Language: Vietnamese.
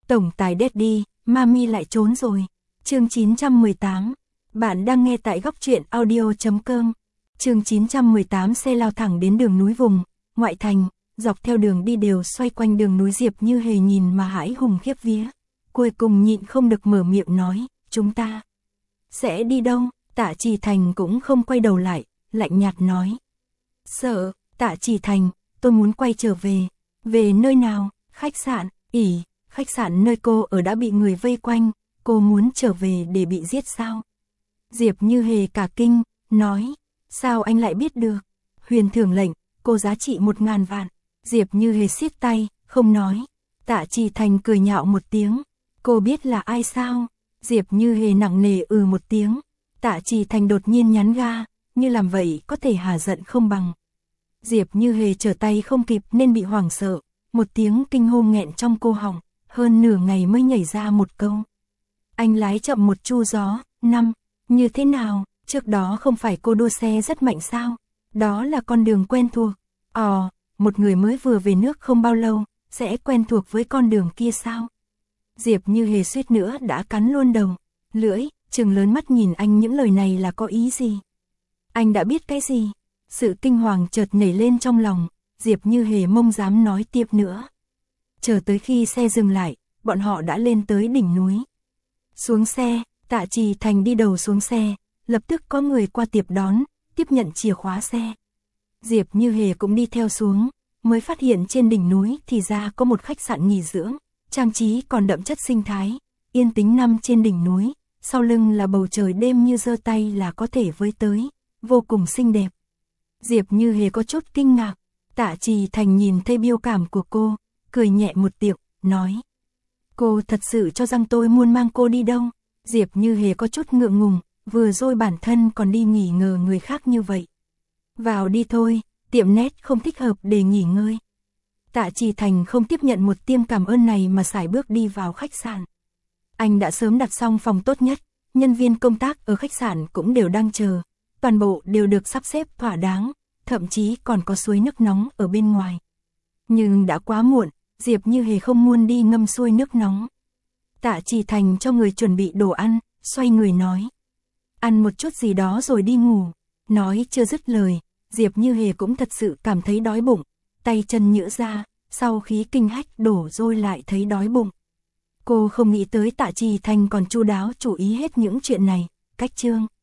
Tổng tài Daddy, Mami lại trốn rồi. Chương 918. Bạn đang nghe tại góc truyện audio.com. Chương 918. Xe lao thẳng đến đường núi vùng, ngoại thành, dọc theo đường đi đều xoay quanh đường núi. Diệp Như Hề nhìn mà hãi hùng khiếp vía. Cuối cùng nhịn không được mở miệng nói, chúng ta sẽ đi đâu? Tạ Trì Thành cũng không quay đầu lại, lạnh nhạt nói. Sợ, Tạ Trì Thành, tôi muốn quay trở về. Về nơi nào? Khách sạn, khách sạn nơi cô ở đã bị người vây quanh, cô muốn trở về để bị giết sao? Diệp Như Hề cả kinh, nói, sao anh lại biết được? Huyền thưởng lệnh, cô giá trị 1000 vạn. Diệp Như Hề siết tay, không nói. Tạ Trì Thành cười nhạo một tiếng, cô biết là ai sao? Diệp Như Hề nặng nề một tiếng. Tạ Trì Thành đột nhiên nhắn ga, như làm vậy có thể hả giận không bằng. Diệp Như Hề trở tay không kịp nên bị hoảng sợ, một tiếng kinh hô nghẹn trong cổ họng, hơn nửa ngày mới nhảy ra một câu. Anh lái chậm một chu gió, như thế nào, trước đó không phải cô đua xe rất mạnh sao? Đó là con đường quen thuộc. Một người mới vừa về nước không bao lâu, sẽ quen thuộc với con đường kia sao? Diệp Như Hề suýt nữa đã cắn luôn đầu, lưỡi, trừng lớn mắt nhìn anh. Những lời này là có ý gì? Anh đã biết cái gì? Sự kinh hoàng chợt nảy lên trong lòng, Diệp Như Hề mông dám nói tiếp nữa. Chờ tới khi xe dừng lại, bọn họ đã lên tới đỉnh núi. Xuống xe, Tạ Trì Thành đi đầu xuống xe, lập tức có người qua tiếp đón, tiếp nhận chìa khóa xe. Diệp Như Hề cũng đi theo xuống, mới phát hiện trên đỉnh núi thì ra có một khách sạn nghỉ dưỡng, trang trí còn đậm chất sinh thái, yên tĩnh nằm trên đỉnh núi, sau lưng là bầu trời đêm như giơ tay là có thể với tới, vô cùng xinh đẹp. Diệp Như Hề có chút kinh ngạc, Tạ Trì Thành nhìn thấy biểu cảm của cô, cười nhẹ một tiếng, nói. Cô thật sự cho rằng tôi muốn mang cô đi đâu? Diệp Như Hề có chút ngượng ngùng, vừa rồi bản thân còn đi nghỉ ngờ người khác như vậy. Vào đi thôi, tiệm nét không thích hợp để nghỉ ngơi. Tạ Trì Thành không tiếp nhận một tiếng cảm ơn này mà sải bước đi vào khách sạn. Anh đã sớm đặt xong phòng tốt nhất, nhân viên công tác ở khách sạn cũng đều đang chờ, toàn bộ đều được sắp xếp thỏa đáng, thậm chí còn có suối nước nóng ở bên ngoài. Nhưng đã quá muộn, Diệp Như Hề không muốn đi ngâm suối nước nóng. Tạ Trì Thành cho người chuẩn bị đồ ăn, xoay người nói. Ăn một chút gì đó rồi đi ngủ. Nói chưa dứt lời, Diệp Như Hề cũng thật sự cảm thấy đói bụng, tay chân nhỡ ra, sau khí kinh hách đổ rồi lại thấy đói bụng. Cô không nghĩ tới Tạ Trì Thành còn chu đáo chú ý hết những chuyện này. Cách chương